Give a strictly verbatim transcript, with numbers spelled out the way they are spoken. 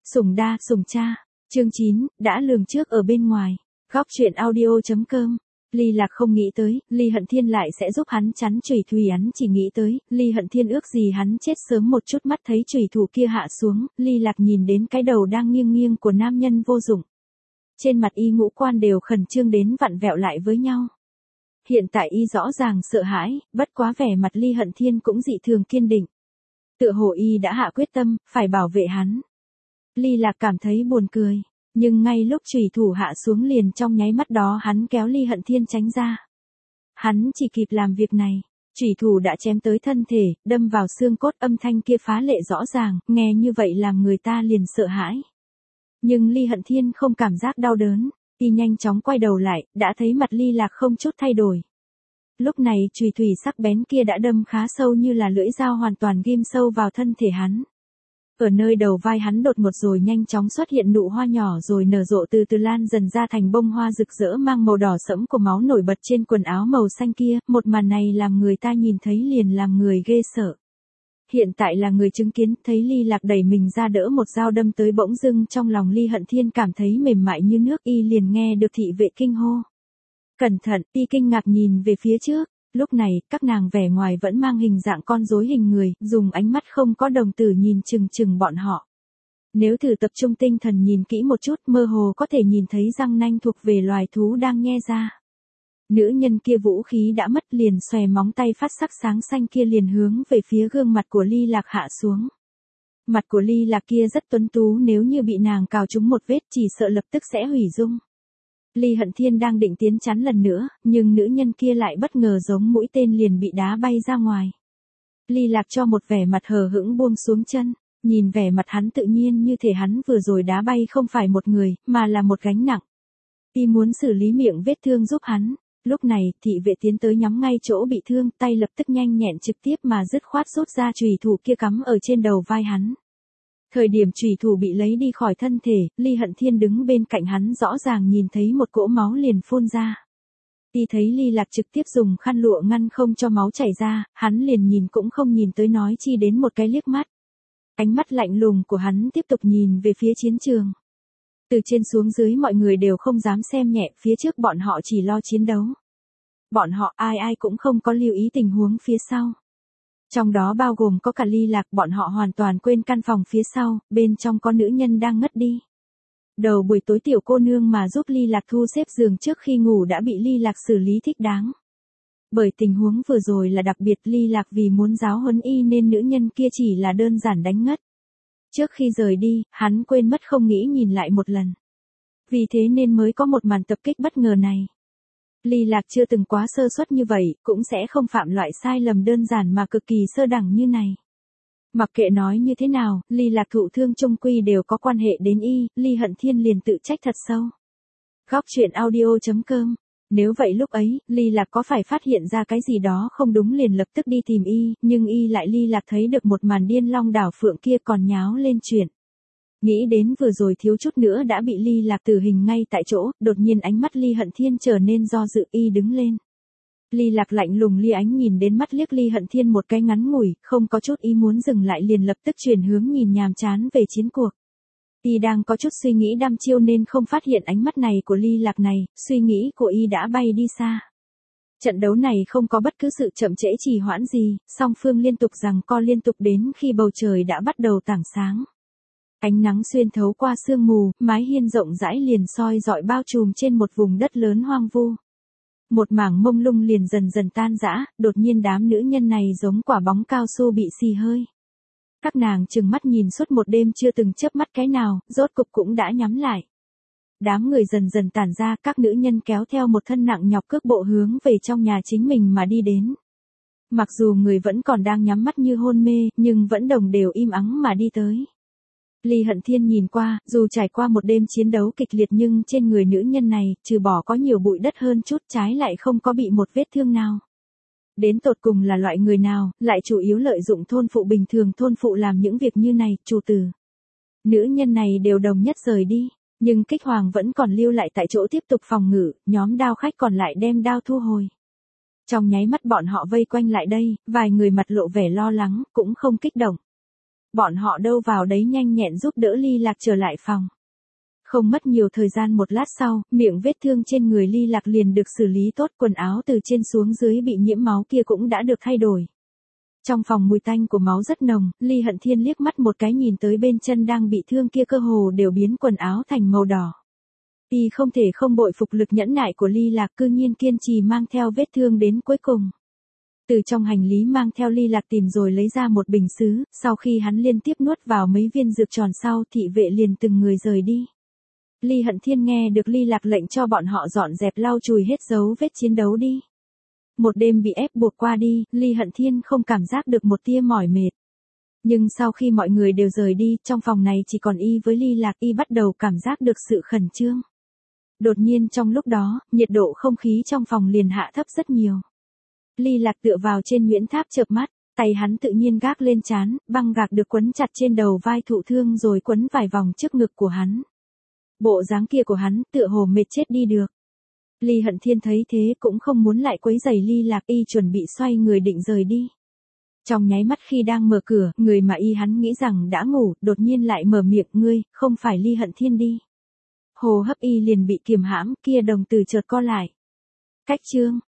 Sủng đa, sủng cha. Chương chín, đã lường trước ở bên ngoài. Góc truyện audio.com. Ly Lạc không nghĩ tới, Ly Hận Thiên lại sẽ giúp hắn chắn chủy thủ, hắn chỉ nghĩ tới, Ly Hận Thiên ước gì hắn chết sớm một chút. Mắt thấy chủy thủ kia hạ xuống, Ly Lạc nhìn đến cái đầu đang nghiêng nghiêng của nam nhân vô dụng. Trên mặt y ngũ quan đều khẩn trương đến vặn vẹo lại với nhau. Hiện tại y rõ ràng sợ hãi, bất quá vẻ mặt Ly Hận Thiên cũng dị thường kiên định. Tựa hồ y đã hạ quyết tâm, phải bảo vệ hắn. Ly Lạc cảm thấy buồn cười, nhưng ngay lúc chủy thủ hạ xuống liền trong nháy mắt đó hắn kéo Ly Hận Thiên tránh ra. Hắn chỉ kịp làm việc này, chủy thủ đã chém tới thân thể, đâm vào xương cốt, âm thanh kia phá lệ rõ ràng, nghe như vậy làm người ta liền sợ hãi. Nhưng Ly Hận Thiên không cảm giác đau đớn, y nhanh chóng quay đầu lại, đã thấy mặt Ly Lạc không chút thay đổi. Lúc này chùy thủy sắc bén kia đã đâm khá sâu, như là lưỡi dao hoàn toàn ghim sâu vào thân thể hắn. Ở nơi đầu vai hắn đột ngột rồi nhanh chóng xuất hiện nụ hoa nhỏ, rồi nở rộ từ từ lan dần ra thành bông hoa rực rỡ mang màu đỏ sẫm của máu nổi bật trên quần áo màu xanh kia. Một màn này làm người ta nhìn thấy liền làm người ghê sợ. Hiện tại là người chứng kiến, thấy Ly Lạc đẩy mình ra đỡ một dao đâm tới, bỗng dưng trong lòng Ly Hận Thiên cảm thấy mềm mại như nước, y liền nghe được thị vệ kinh hô. Cẩn thận, y kinh ngạc nhìn về phía trước. Lúc này, các nàng vẻ ngoài vẫn mang hình dạng con rối hình người, dùng ánh mắt không có đồng tử nhìn chừng chừng bọn họ. Nếu thử tập trung tinh thần nhìn kỹ một chút, mơ hồ có thể nhìn thấy răng nanh thuộc về loài thú đang nhe ra. Nữ nhân kia vũ khí đã mất, liền xòe móng tay phát sắc sáng xanh kia liền hướng về phía gương mặt của Ly Lạc hạ xuống. Mặt của Ly Lạc kia rất tuấn tú, nếu như bị nàng cào trúng một vết chỉ sợ lập tức sẽ hủy dung. Ly Hận Thiên đang định tiến chắn lần nữa, nhưng nữ nhân kia lại bất ngờ giống mũi tên liền bị đá bay ra ngoài. Ly Lạc cho một vẻ mặt hờ hững buông xuống chân, nhìn vẻ mặt hắn tự nhiên như thể hắn vừa rồi đá bay không phải một người, mà là một gánh nặng. Y muốn xử lý miệng vết thương giúp hắn. Lúc này, thị vệ tiến tới nhắm ngay chỗ bị thương, tay lập tức nhanh nhẹn trực tiếp mà dứt khoát rút ra chùy thủ kia cắm ở trên đầu vai hắn. Thời điểm chùy thủ bị lấy đi khỏi thân thể, Ly Hận Thiên đứng bên cạnh hắn rõ ràng nhìn thấy một cỗ máu liền phun ra. Y thấy Ly Lạc trực tiếp dùng khăn lụa ngăn không cho máu chảy ra, hắn liền nhìn cũng không nhìn tới, nói chi đến một cái liếc mắt. Ánh mắt lạnh lùng của hắn tiếp tục nhìn về phía chiến trường. Từ trên xuống dưới mọi người đều không dám xem nhẹ, phía trước bọn họ chỉ lo chiến đấu. Bọn họ ai ai cũng không có lưu ý tình huống phía sau. Trong đó bao gồm có cả Ly Lạc, bọn họ hoàn toàn quên căn phòng phía sau, bên trong có nữ nhân đang ngất đi. Đầu buổi tối tiểu cô nương mà giúp Ly Lạc thu xếp giường trước khi ngủ đã bị Ly Lạc xử lý thích đáng. Bởi tình huống vừa rồi là đặc biệt, Ly Lạc vì muốn giáo huấn y nên nữ nhân kia chỉ là đơn giản đánh ngất. Trước khi rời đi, hắn quên mất không nghĩ nhìn lại một lần. Vì thế nên mới có một màn tập kích bất ngờ này. Ly Lạc chưa từng quá sơ suất như vậy, cũng sẽ không phạm loại sai lầm đơn giản mà cực kỳ sơ đẳng như này. Mặc kệ nói như thế nào, Ly Lạc thụ thương chung quy đều có quan hệ đến y, Ly Hận Thiên liền tự trách thật sâu. Góc truyện audio.com. Nếu vậy lúc ấy, Ly Lạc có phải phát hiện ra cái gì đó không đúng liền lập tức đi tìm y, nhưng y lại Ly Lạc thấy được một màn điên long đảo phượng kia còn nháo lên chuyện. Nghĩ đến vừa rồi thiếu chút nữa đã bị Ly Lạc tử hình ngay tại chỗ, đột nhiên ánh mắt Ly Hận Thiên trở nên do dự, y đứng lên. Ly Lạc lạnh lùng ly ánh nhìn đến mắt liếc Ly Hận Thiên một cái ngắn ngủi, không có chút ý muốn dừng lại liền lập tức chuyển hướng nhìn nhàm chán về chiến cuộc. Y đang có chút suy nghĩ đăm chiêu nên không phát hiện ánh mắt này của Ly Lạc này, suy nghĩ của y đã bay đi xa. Trận đấu này không có bất cứ sự chậm trễ trì hoãn gì, song phương liên tục giằng co liên tục đến khi bầu trời đã bắt đầu tảng sáng. Ánh nắng xuyên thấu qua sương mù, mái hiên rộng rãi liền soi rọi bao trùm trên một vùng đất lớn hoang vu. Một mảng mông lung liền dần dần tan rã, đột nhiên đám nữ nhân này giống quả bóng cao su bị xì hơi. Các nàng trừng mắt nhìn suốt một đêm chưa từng chớp mắt cái nào, rốt cục cũng đã nhắm lại. Đám người dần dần tản ra, các nữ nhân kéo theo một thân nặng nhọc cước bộ hướng về trong nhà chính mình mà đi đến. Mặc dù người vẫn còn đang nhắm mắt như hôn mê, nhưng vẫn đồng đều im ắng mà đi tới. Ly Hận Thiên nhìn qua, dù trải qua một đêm chiến đấu kịch liệt nhưng trên người nữ nhân này, trừ bỏ có nhiều bụi đất hơn chút, trái lại không có bị một vết thương nào. Đến tột cùng là loại người nào, lại chủ yếu lợi dụng thôn phụ bình thường thôn phụ làm những việc như này, chủ tử. Nữ nhân này đều đồng nhất rời đi, nhưng Kích Hoàng vẫn còn lưu lại tại chỗ tiếp tục phòng ngự, nhóm đao khách còn lại đem đao thu hồi. Trong nháy mắt bọn họ vây quanh lại đây, vài người mặt lộ vẻ lo lắng, cũng không kích động. Bọn họ đâu vào đấy nhanh nhẹn giúp đỡ Ly Lạc trở lại phòng. Không mất nhiều thời gian, một lát sau, miệng vết thương trên người Ly Lạc liền được xử lý tốt, quần áo từ trên xuống dưới bị nhiễm máu kia cũng đã được thay đổi. Trong phòng mùi tanh của máu rất nồng, Ly Hận Thiên liếc mắt một cái nhìn tới bên chân đang bị thương kia cơ hồ đều biến quần áo thành màu đỏ. Y không thể không bội phục lực nhẫn nại của Ly Lạc, cư nhiên kiên trì mang theo vết thương đến cuối cùng. Từ trong hành lý mang theo Ly Lạc tìm rồi lấy ra một bình sứ, sau khi hắn liên tiếp nuốt vào mấy viên dược tròn sau, thị vệ liền từng người rời đi. Ly Hận Thiên nghe được Ly Lạc lệnh cho bọn họ dọn dẹp lau chùi hết dấu vết chiến đấu đi. Một đêm bị ép buộc qua đi, Ly Hận Thiên không cảm giác được một tia mỏi mệt. Nhưng sau khi mọi người đều rời đi, trong phòng này chỉ còn Y với Ly Lạc, Y bắt đầu cảm giác được sự khẩn trương. Đột nhiên trong lúc đó, nhiệt độ không khí trong phòng liền hạ thấp rất nhiều. Ly Lạc tựa vào trên Nguyễn Tháp chợp mắt, tay hắn tự nhiên gác lên trán, băng gạc được quấn chặt trên đầu vai thụ thương rồi quấn vài vòng trước ngực của hắn. Bộ dáng kia của hắn tựa hồ mệt chết đi được. Ly Hận Thiên thấy thế cũng không muốn lại quấy rầy Ly Lạc, Y chuẩn bị xoay người định rời đi. Trong nháy mắt khi đang mở cửa, người mà Y hắn nghĩ rằng đã ngủ, đột nhiên lại mở miệng, ngươi, không phải Ly Hận Thiên đi. Hô hấp Y liền bị kiềm hãm, kia đồng tử chợt co lại. Cách chương